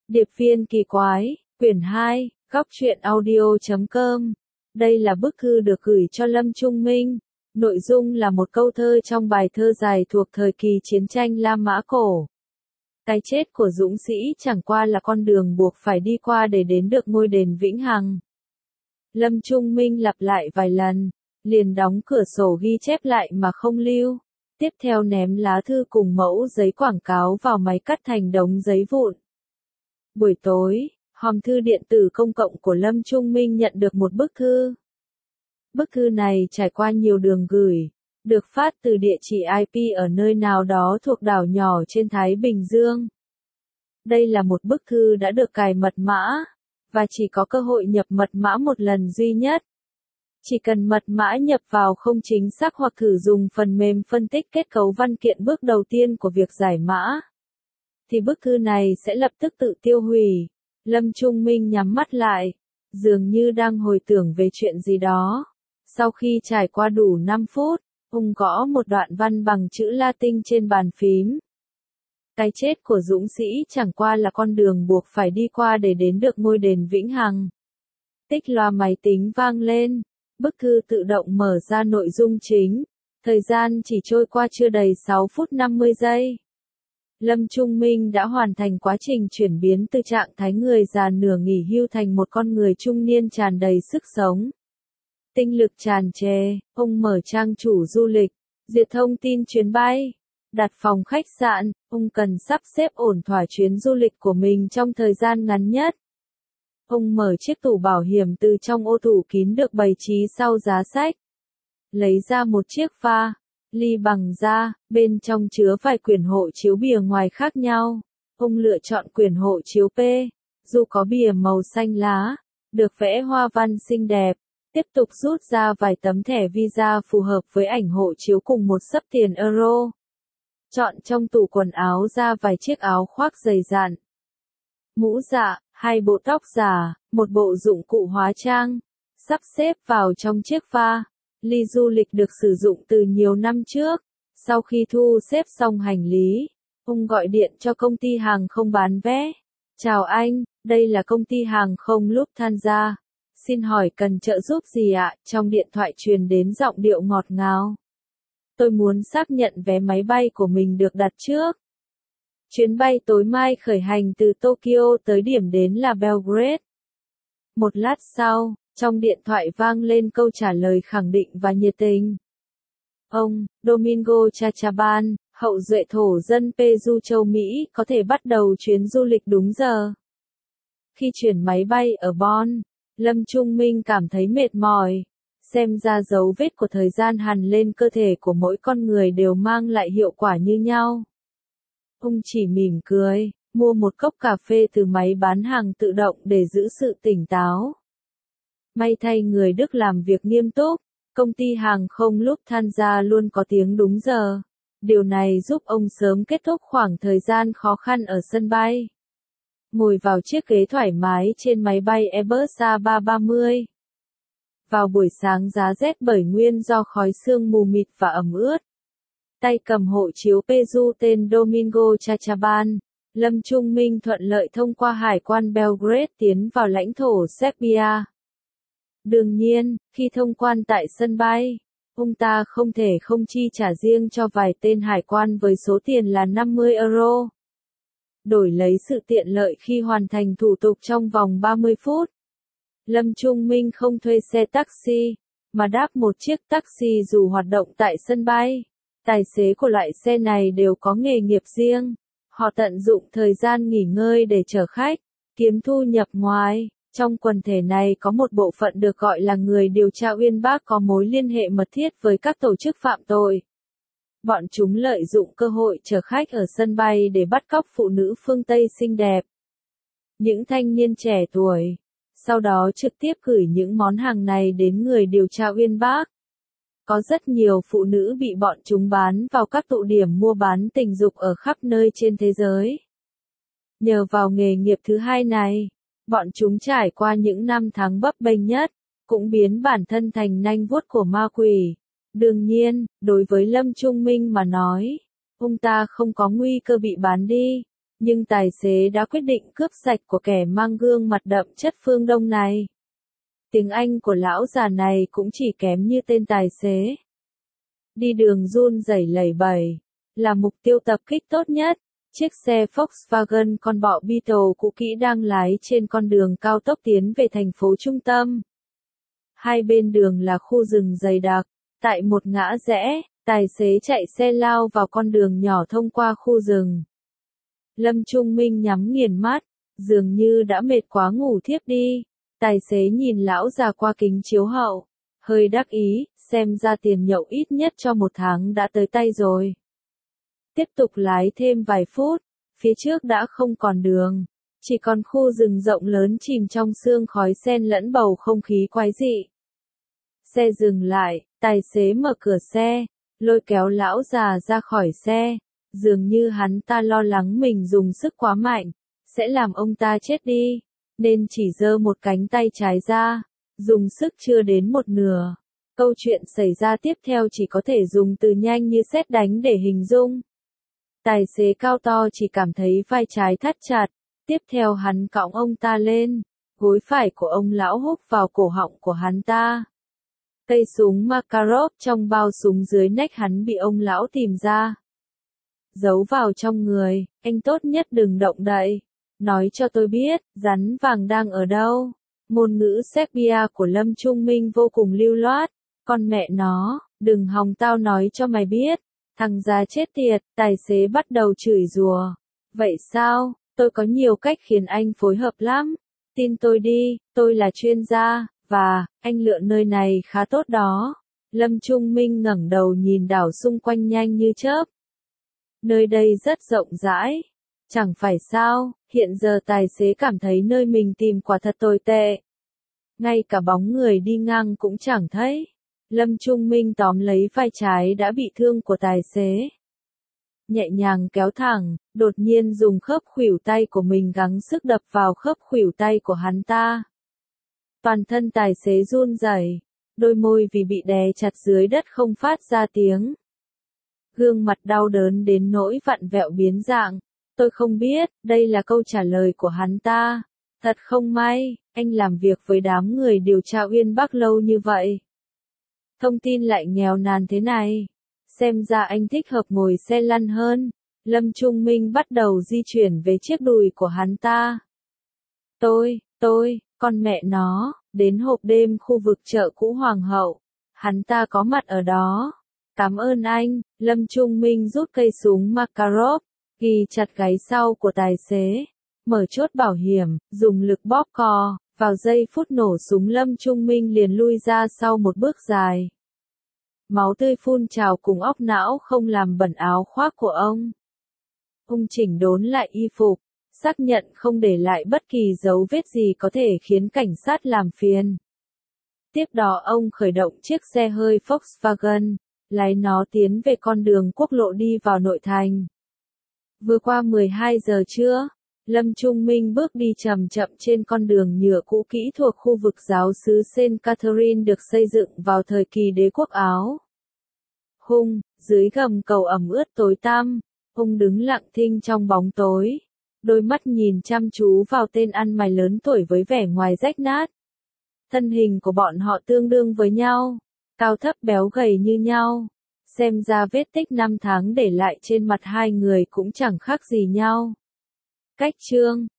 Điệp viên kỳ quái, quyển 2, góc truyện audio.com. Đây là bức thư được gửi cho Lâm Trung Minh. Nội dung là một câu thơ trong bài thơ dài thuộc thời kỳ chiến tranh La Mã cổ. Cái chết của dũng sĩ chẳng qua là con đường buộc phải đi qua để đến được ngôi đền vĩnh hằng. Lâm Trung Minh lặp lại vài lần, liền đóng cửa sổ ghi chép lại mà không lưu. Tiếp theo ném lá thư cùng mẫu giấy quảng cáo vào máy cắt thành đống giấy vụn. Buổi tối, hòm thư điện tử công cộng của Lâm Trung Minh nhận được một bức thư. Bức thư này trải qua nhiều đường gửi, được phát từ địa chỉ IP ở nơi nào đó thuộc đảo nhỏ trên Thái Bình Dương. Đây là một bức thư đã được cài mật mã, và chỉ có cơ hội nhập mật mã một lần duy nhất. Chỉ cần mật mã nhập vào không chính xác hoặc thử dùng phần mềm phân tích kết cấu văn kiện bước đầu tiên của việc giải mã, thì bức thư này sẽ lập tức tự tiêu hủy. Lâm Trung Minh nhắm mắt lại, dường như đang hồi tưởng về chuyện gì đó. Sau khi trải qua đủ 5 phút, ông gõ một đoạn văn bằng chữ Latin trên bàn phím. Cái chết của dũng sĩ chẳng qua là con đường buộc phải đi qua để đến được ngôi đền vĩnh hằng. Tích loa máy tính vang lên, bức thư tự động mở ra nội dung chính. Thời gian chỉ trôi qua chưa đầy 6 phút 50 giây. Lâm Trung Minh đã hoàn thành quá trình chuyển biến từ trạng thái người già nửa nghỉ hưu thành một con người trung niên tràn đầy sức sống. Tinh lực tràn trề, ông mở trang chủ du lịch, duyệt thông tin chuyến bay, đặt phòng khách sạn, ông cần sắp xếp ổn thỏa chuyến du lịch của mình trong thời gian ngắn nhất. Ông mở chiếc tủ bảo hiểm từ trong ô tủ kín được bày trí sau giá sách. Lấy ra một chiếc pha ly bằng da, bên trong chứa vài quyển hộ chiếu bìa ngoài khác nhau. Ông lựa chọn quyển hộ chiếu P, dù có bìa màu xanh lá, được vẽ hoa văn xinh đẹp. Tiếp tục rút ra vài tấm thẻ visa phù hợp với ảnh hộ chiếu cùng một xấp tiền euro. Chọn trong tủ quần áo ra vài chiếc áo khoác dày dặn, mũ dạ, 2 bộ tóc giả, một bộ dụng cụ hóa trang, sắp xếp vào trong chiếc pha ly du lịch được sử dụng từ nhiều năm trước. Sau khi thu xếp xong hành lý, ông gọi điện cho công ty hàng không bán vé. Chào anh, đây là công ty hàng không Lufthansa. Xin hỏi cần trợ giúp gì ạ? Trong điện thoại truyền đến giọng điệu ngọt ngào. Tôi muốn xác nhận vé máy bay của mình được đặt trước. Chuyến bay tối mai khởi hành từ Tokyo tới điểm đến là Belgrade. Một lát sau, trong điện thoại vang lên câu trả lời khẳng định và nhiệt tình. Ông, Domingo Chachaban, hậu duệ thổ dân Peru châu Mỹ, có thể bắt đầu chuyến du lịch đúng giờ. Khi chuyển máy bay ở Bonn, Lâm Trung Minh cảm thấy mệt mỏi. Xem ra dấu vết của thời gian hằn lên cơ thể của mỗi con người đều mang lại hiệu quả như nhau. Ông chỉ mỉm cười, mua một cốc cà phê từ máy bán hàng tự động để giữ sự tỉnh táo. May thay người Đức làm việc nghiêm túc, công ty hàng không Lufthansa luôn có tiếng đúng giờ. Điều này giúp ông sớm kết thúc khoảng thời gian khó khăn ở sân bay. Ngồi vào chiếc ghế thoải mái trên máy bay Airbus A330. Vào buổi sáng giá rét bởi nguyên do khói sương mù mịt và ẩm ướt. Tay cầm hộ chiếu Peru tên Domingo Chachaban, Lâm Trung Minh thuận lợi thông qua hải quan Belgrade tiến vào lãnh thổ Serbia. Đương nhiên, khi thông quan tại sân bay, ông ta không thể không chi trả riêng cho vài tên hải quan với số tiền là 50 euro. Đổi lấy sự tiện lợi khi hoàn thành thủ tục trong vòng 30 phút. Lâm Trung Minh không thuê xe taxi, mà đáp một chiếc taxi dù hoạt động tại sân bay. Tài xế của loại xe này đều có nghề nghiệp riêng. Họ tận dụng thời gian nghỉ ngơi để chở khách, kiếm thu nhập ngoài. Trong quần thể này có một bộ phận được gọi là người điều tra uyên bác có mối liên hệ mật thiết với các tổ chức phạm tội. Bọn chúng lợi dụng cơ hội chở khách ở sân bay để bắt cóc phụ nữ phương Tây xinh đẹp. Những thanh niên trẻ tuổi, sau đó trực tiếp gửi những món hàng này đến người điều tra uyên bác. Có rất nhiều phụ nữ bị bọn chúng bán vào các tụ điểm mua bán tình dục ở khắp nơi trên thế giới. Nhờ vào nghề nghiệp thứ hai này, bọn chúng trải qua những năm tháng bấp bênh nhất, cũng biến bản thân thành nanh vuốt của ma quỷ. Đương nhiên, đối với Lâm Trung Minh mà nói, ông ta không có nguy cơ bị bán đi. Nhưng tài xế đã quyết định cướp sạch của kẻ mang gương mặt đậm chất phương Đông này. Tiếng Anh của lão già này cũng chỉ kém như tên tài xế. Đi đường run rẩy lẩy bẩy, là mục tiêu tập kích tốt nhất. Chiếc xe Volkswagen con bọ Beetle cũ kỹ đang lái trên con đường cao tốc tiến về thành phố trung tâm. Hai bên đường là khu rừng dày đặc. Tại một ngã rẽ, tài xế chạy xe lao vào con đường nhỏ thông qua khu rừng. Lâm Trung Minh nhắm nghiền mắt, dường như đã mệt quá ngủ thiếp đi. Tài xế nhìn lão già qua kính chiếu hậu, hơi đắc ý, xem ra tiền nhậu ít nhất cho một tháng đã tới tay rồi. Tiếp tục lái thêm vài phút, phía trước đã không còn đường, chỉ còn khu rừng rộng lớn chìm trong sương khói xen lẫn bầu không khí quái dị. Xe dừng lại, tài xế mở cửa xe, lôi kéo lão già ra khỏi xe, dường như hắn ta lo lắng mình dùng sức quá mạnh, sẽ làm ông ta chết đi, nên chỉ giơ một cánh tay trái ra, dùng sức chưa đến một nửa. Câu chuyện xảy ra tiếp theo chỉ có thể dùng từ nhanh như sét đánh để hình dung. Tài xế cao to chỉ cảm thấy vai trái thắt chặt, tiếp theo hắn cõng ông ta lên, gối phải của ông lão húc vào cổ họng của hắn ta. Cây súng Makarov trong bao súng dưới nách hắn bị ông lão tìm ra. Giấu vào trong người, anh tốt nhất đừng động đậy. Nói cho tôi biết, rắn vàng đang ở đâu. Ngôn ngữ Serbia của Lâm Trung Minh vô cùng lưu loát. Con mẹ nó, đừng hòng tao nói cho mày biết. Thằng già chết tiệt, tài xế bắt đầu chửi rủa. Vậy sao, tôi có nhiều cách khiến anh phối hợp lắm. Tin tôi đi, tôi là chuyên gia, và, anh lựa nơi này khá tốt đó. Lâm Trung Minh ngẩng đầu nhìn đảo xung quanh nhanh như chớp. Nơi đây rất rộng rãi. Chẳng phải sao, hiện giờ tài xế cảm thấy nơi mình tìm quả thật tồi tệ. Ngay cả bóng người đi ngang cũng chẳng thấy. Lâm Trung Minh tóm lấy vai trái đã bị thương của tài xế. Nhẹ nhàng kéo thẳng, đột nhiên dùng khớp khuỷu tay của mình gắng sức đập vào khớp khuỷu tay của hắn ta. Toàn thân tài xế run rẩy, đôi môi vì bị đè chặt dưới đất không phát ra tiếng. Gương mặt đau đớn đến nỗi vặn vẹo biến dạng. Tôi không biết, đây là câu trả lời của hắn ta. Thật không may, anh làm việc với đám người điều tra Uyên Bắc lâu như vậy. Thông tin lại nghèo nàn thế này. Xem ra anh thích hợp ngồi xe lăn hơn. Lâm Trung Minh bắt đầu di chuyển về chiếc đùi của hắn ta. Con mẹ nó, đến hộp đêm khu vực chợ cũ Hoàng hậu. Hắn ta có mặt ở đó. Cảm ơn anh. Lâm Trung Minh rút cây súng Makarov, ghi chặt gáy sau của tài xế. Mở chốt bảo hiểm, dùng lực bóp cò. Vào giây phút nổ súng Lâm Trung Minh liền lui ra sau một bước dài. Máu tươi phun trào cùng óc não không làm bẩn áo khoác của ông. Ông chỉnh đốn lại y phục, xác nhận không để lại bất kỳ dấu vết gì có thể khiến cảnh sát làm phiền. Tiếp đó ông khởi động chiếc xe hơi Volkswagen, lái nó tiến về con đường quốc lộ đi vào nội thành. Vừa qua 12 giờ trưa, Lâm Trung Minh bước đi chậm chậm trên con đường nhựa cũ kỹ thuộc khu vực giáo xứ Saint Catherine được xây dựng vào thời kỳ đế quốc Áo. Dưới gầm cầu ẩm ướt tối tăm, ông đứng lặng thinh trong bóng tối, đôi mắt nhìn chăm chú vào tên ăn mày lớn tuổi với vẻ ngoài rách nát. Thân hình của bọn họ tương đương với nhau, cao thấp béo gầy như nhau, xem ra vết tích 5 tháng để lại trên mặt hai người cũng chẳng khác gì nhau. Cách chương